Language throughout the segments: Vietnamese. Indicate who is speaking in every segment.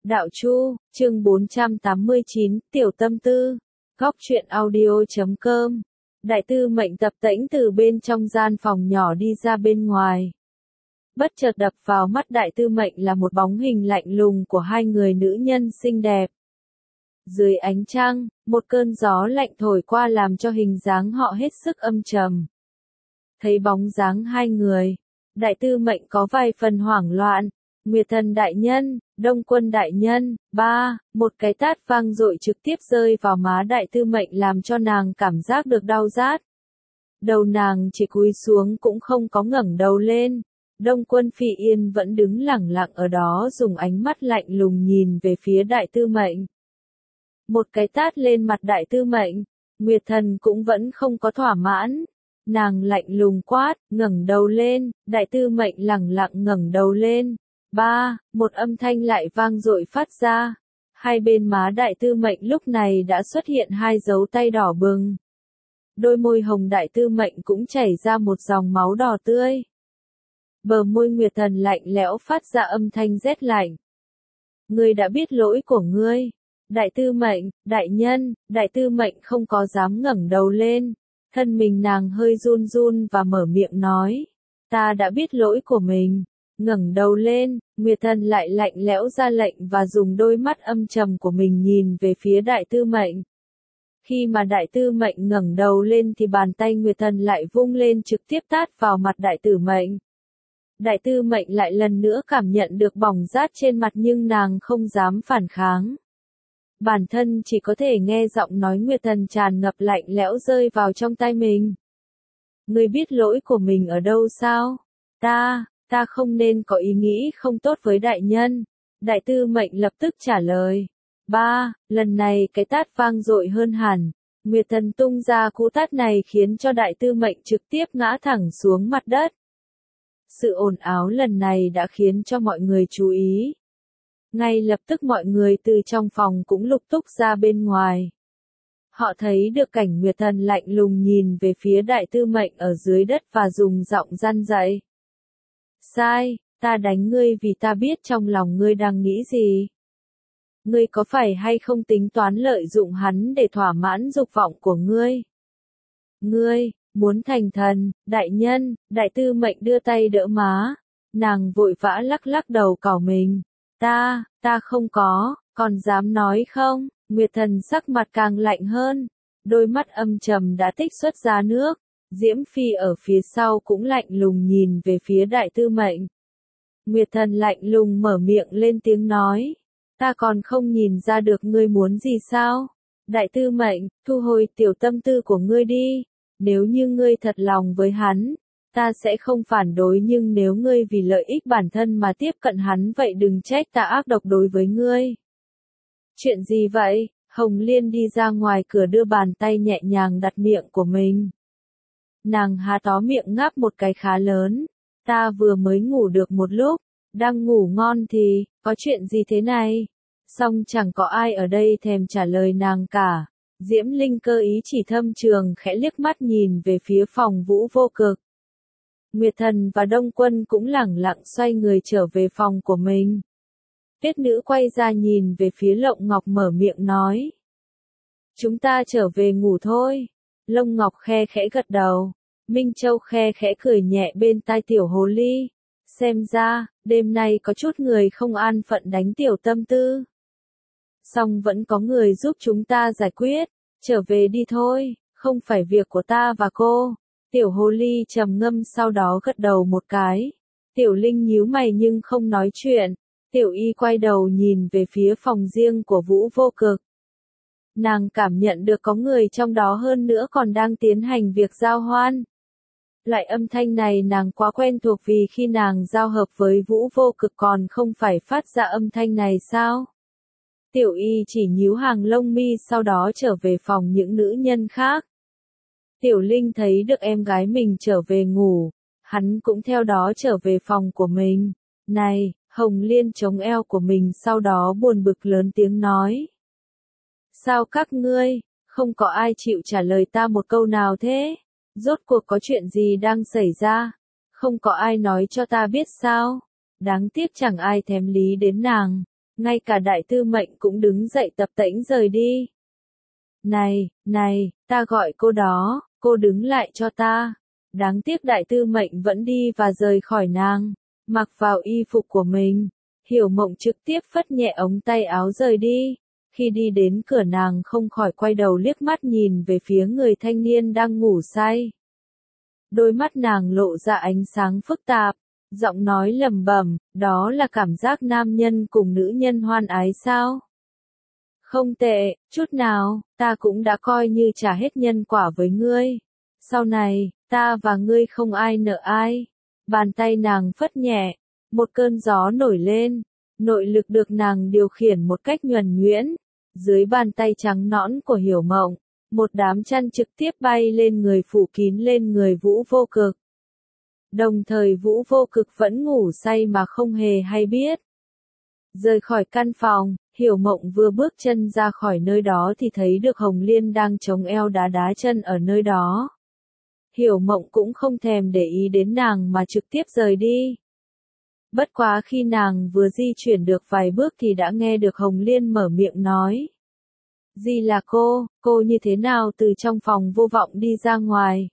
Speaker 1: Đạo Chu, chương 489, Tiểu Tâm Tư, Góc truyện audio.com. Đại tư mệnh tập tễnh từ bên trong gian phòng nhỏ đi ra bên ngoài. Bất chợt đập vào mắt đại tư mệnh là một bóng hình lạnh lùng của hai người nữ nhân xinh đẹp. Dưới ánh trăng, một cơn gió lạnh thổi qua làm cho hình dáng họ hết sức âm trầm. Thấy bóng dáng hai người, đại tư mệnh có vài phần hoảng loạn. Nguyệt Thần đại nhân, Đông Quân đại nhân, một cái tát vang dội trực tiếp rơi vào má đại tư mệnh làm cho nàng cảm giác được đau rát. Đầu nàng chỉ cúi xuống cũng không có ngẩng đầu lên. Đông Quân Phi Yên vẫn đứng lẳng lặng ở đó dùng ánh mắt lạnh lùng nhìn về phía đại tư mệnh. Một cái tát lên mặt đại tư mệnh, Nguyệt Thần cũng vẫn không có thỏa mãn. Nàng lạnh lùng quát, ngẩng đầu lên, đại tư mệnh lẳng lặng ngẩng đầu lên. Một âm thanh lại vang dội phát ra. Hai bên má đại tư mệnh lúc này đã xuất hiện hai dấu tay đỏ bừng. Đôi môi hồng đại tư mệnh cũng chảy ra một dòng máu đỏ tươi. Bờ môi Nguyệt Thần lạnh lẽo phát ra âm thanh rét lạnh. Ngươi đã biết lỗi của ngươi. Đại tư mệnh, đại nhân, đại tư mệnh không có dám ngẩng đầu lên. Thân mình nàng hơi run run và mở miệng nói. Ta đã biết lỗi của mình. Ngẩng đầu lên, Nguyệt Thần lại lạnh lẽo ra lệnh và dùng đôi mắt âm trầm của mình nhìn về phía đại tư mệnh. Khi mà đại tư mệnh ngẩng đầu lên thì bàn tay Nguyệt Thần lại vung lên trực tiếp tát vào mặt đại tư mệnh. Đại tư mệnh lại lần nữa cảm nhận được bỏng rát trên mặt nhưng nàng không dám phản kháng. Bản thân chỉ có thể nghe giọng nói Nguyệt Thần tràn ngập lạnh lẽo rơi vào trong tai mình. Ngươi biết lỗi của mình ở đâu sao? Ta không nên có ý nghĩ không tốt với đại nhân. Đại tư mệnh lập tức trả lời. Lần này cái tát vang dội hơn hẳn. Nguyệt Thần tung ra cú tát này khiến cho đại tư mệnh trực tiếp ngã thẳng xuống mặt đất. Sự ồn ào lần này đã khiến cho mọi người chú ý. Ngay lập tức mọi người từ trong phòng cũng lục túc ra bên ngoài. Họ thấy được cảnh Nguyệt Thần lạnh lùng nhìn về phía đại tư mệnh ở dưới đất và dùng giọng răn dạy. Sai, ta đánh ngươi vì ta biết trong lòng ngươi đang nghĩ gì. Ngươi có phải hay không tính toán lợi dụng hắn để thỏa mãn dục vọng của ngươi? Ngươi, muốn thành thần, đại nhân, đại tư mệnh đưa tay đỡ má. Nàng vội vã lắc lắc đầu cào mình. Ta không có, còn dám nói không? Nguyệt Thần sắc mặt càng lạnh hơn. Đôi mắt âm trầm đã tích xuất ra nước. Diễm Phi ở phía sau cũng lạnh lùng nhìn về phía đại tư mệnh. Nguyệt Thần lạnh lùng mở miệng lên tiếng nói. Ta còn không nhìn ra được ngươi muốn gì sao? Đại tư mệnh, thu hồi tiểu tâm tư của ngươi đi. Nếu như ngươi thật lòng với hắn, ta sẽ không phản đối nhưng nếu ngươi vì lợi ích bản thân mà tiếp cận hắn vậy đừng trách ta ác độc đối với ngươi. Chuyện gì vậy? Hồng Liên đi ra ngoài cửa đưa bàn tay nhẹ nhàng đặt miệng của mình. Nàng há tó miệng ngáp một cái khá lớn. Ta vừa mới ngủ được một lúc, đang ngủ ngon thì, có chuyện gì thế này? Song chẳng có ai ở đây thèm trả lời nàng cả. Diễm Linh cơ ý chỉ thâm trường khẽ liếc mắt nhìn về phía phòng Vũ Vô Cực. Nguyệt Thần và Đông Quân cũng lẳng lặng xoay người trở về phòng của mình. Tiết Nữ quay ra nhìn về phía Lộng Ngọc mở miệng nói. Chúng ta trở về ngủ thôi. Lông Ngọc khe khẽ gật đầu. Minh Châu khe khẽ cười nhẹ bên tai tiểu hồ ly. Xem ra, đêm nay có chút người không an phận đánh tiểu tâm tư. Song vẫn có người giúp chúng ta giải quyết. Trở về đi thôi, không phải việc của ta và cô. Tiểu hồ ly trầm ngâm sau đó gật đầu một cái. Tiểu Linh nhíu mày nhưng không nói chuyện. Tiểu Y quay đầu nhìn về phía phòng riêng của Vũ Vô Cực. Nàng cảm nhận được có người trong đó hơn nữa còn đang tiến hành việc giao hoan. Loại âm thanh này nàng quá quen thuộc vì khi nàng giao hợp với Vũ Vô Cực còn không phải phát ra âm thanh này sao? Tiểu Y chỉ nhíu hàng lông mi sau đó trở về phòng những nữ nhân khác. Tiểu Linh thấy được em gái mình trở về ngủ, hắn cũng theo đó trở về phòng của mình. Này, Hồng Liên chống eo của mình sau đó buồn bực lớn tiếng nói. Sao các ngươi, không có ai chịu trả lời ta một câu nào thế? Rốt cuộc có chuyện gì đang xảy ra? Không có ai nói cho ta biết sao? Đáng tiếc chẳng ai thèm lý đến nàng. Ngay cả đại tư mệnh cũng đứng dậy tập tễnh rời đi. Này, ta gọi cô đó, cô đứng lại cho ta. Đáng tiếc đại tư mệnh vẫn đi và rời khỏi nàng, mặc vào y phục của mình. Hiểu Mộng trực tiếp phất nhẹ ống tay áo rời đi. Khi đi đến cửa nàng không khỏi quay đầu liếc mắt nhìn về phía người thanh niên đang ngủ say. Đôi mắt nàng lộ ra ánh sáng phức tạp, giọng nói lẩm bẩm, đó là cảm giác nam nhân cùng nữ nhân hoan ái sao? Không tệ, chút nào, ta cũng đã coi như trả hết nhân quả với ngươi. Sau này, ta và ngươi không ai nợ ai. Bàn tay nàng phất nhẹ, một cơn gió nổi lên, nội lực được nàng điều khiển một cách nhuần nhuyễn. Dưới bàn tay trắng nõn của Hiểu Mộng, một đám chăn trực tiếp bay lên người phủ kín lên người Vũ Vô Cực. Đồng thời Vũ Vô Cực vẫn ngủ say mà không hề hay biết. Rời khỏi căn phòng, Hiểu Mộng vừa bước chân ra khỏi nơi đó thì thấy được Hồng Liên đang chống eo đá đá chân ở nơi đó. Hiểu Mộng cũng không thèm để ý đến nàng mà trực tiếp rời đi. Bất quá khi nàng vừa di chuyển được vài bước thì đã nghe được Hồng Liên mở miệng nói. Gì là cô như thế nào từ trong phòng vô vọng đi ra ngoài?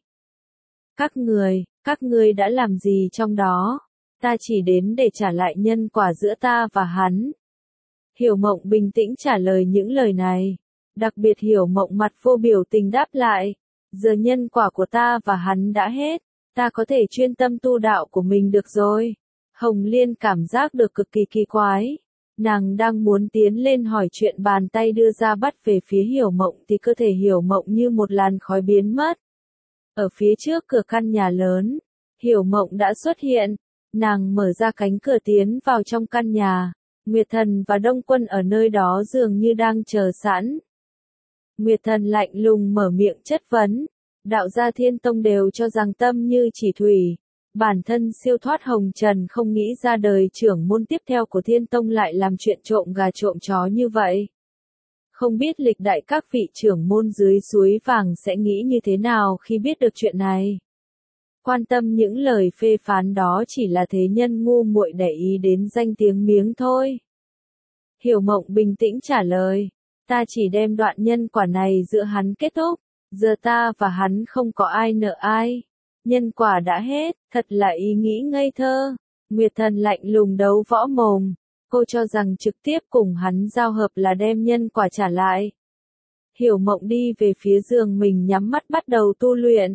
Speaker 1: Các ngươi đã làm gì trong đó? Ta chỉ đến để trả lại nhân quả giữa ta và hắn. Hiểu Mộng bình tĩnh trả lời những lời này. Đặc biệt Hiểu Mộng mặt vô biểu tình đáp lại. Giờ nhân quả của ta và hắn đã hết. Ta có thể chuyên tâm tu đạo của mình được rồi. Hồng Liên cảm giác được cực kỳ kỳ quái. Nàng đang muốn tiến lên hỏi chuyện, bàn tay đưa ra bắt về phía Hiểu Mộng thì cơ thể Hiểu Mộng như một làn khói biến mất. Ở phía trước cửa căn nhà lớn, Hiểu Mộng đã xuất hiện. Nàng mở ra cánh cửa tiến vào trong căn nhà. Nguyệt Thần và Đông Quân ở nơi đó dường như đang chờ sẵn. Nguyệt Thần lạnh lùng mở miệng chất vấn. Đạo gia Thiên Tông đều cho rằng tâm như chỉ thủy. Bản thân siêu thoát hồng trần không nghĩ ra đời trưởng môn tiếp theo của Thiên Tông lại làm chuyện trộm gà trộm chó như vậy. Không biết lịch đại các vị trưởng môn dưới suối vàng sẽ nghĩ như thế nào khi biết được chuyện này. Quan tâm những lời phê phán đó chỉ là thế nhân ngu muội để ý đến danh tiếng miếng thôi. Hiểu Mộng bình tĩnh trả lời. Ta chỉ đem đoạn nhân quả này giữa hắn kết thúc. Giờ ta và hắn không có ai nợ ai. Nhân quả đã hết, thật là ý nghĩ ngây thơ. Nguyệt Thần lạnh lùng đấu võ mồm. Cô cho rằng trực tiếp cùng hắn giao hợp là đem nhân quả trả lại. Hiểu Mộng đi về phía giường mình nhắm mắt bắt đầu tu luyện.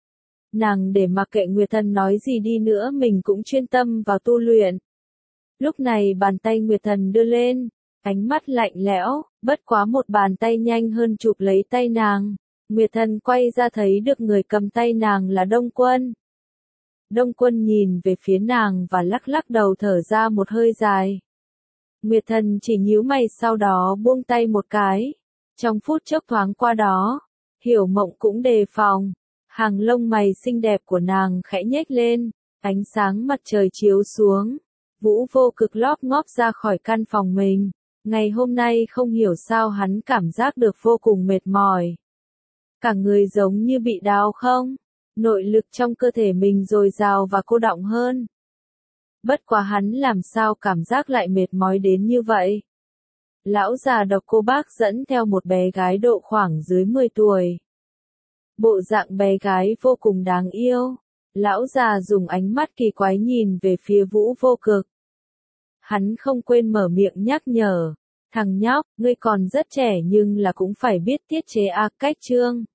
Speaker 1: Nàng để mặc kệ Nguyệt Thần nói gì đi nữa mình cũng chuyên tâm vào tu luyện. Lúc này bàn tay Nguyệt Thần đưa lên, ánh mắt lạnh lẽo, bất quá một bàn tay nhanh hơn chụp lấy tay nàng. Nguyệt Thần quay ra thấy được người cầm tay nàng là Đông Quân. Đông Quân nhìn về phía nàng và lắc lắc đầu thở ra một hơi dài. Nguyệt Thần chỉ nhíu mày sau đó buông tay một cái. Trong phút chốc thoáng qua đó, Hiểu Mộng cũng đề phòng. Hàng lông mày xinh đẹp của nàng khẽ nhếch lên, ánh sáng mặt trời chiếu xuống. Vũ Vô Cực lóp ngóp ra khỏi căn phòng mình. Ngày hôm nay không hiểu sao hắn cảm giác được vô cùng mệt mỏi. Cả người giống như bị đau không? Nội lực trong cơ thể mình dồi dào và cô đọng hơn. Bất quá hắn làm sao cảm giác lại mệt mỏi đến như vậy? Lão già Độc Cô Bác dẫn theo một bé gái độ khoảng dưới 10 tuổi. Bộ dạng bé gái vô cùng đáng yêu. Lão già dùng ánh mắt kỳ quái nhìn về phía Vũ Vô Cực. Hắn không quên mở miệng nhắc nhở. Thằng nhóc, ngươi còn rất trẻ nhưng là cũng phải biết tiết chế cách chương.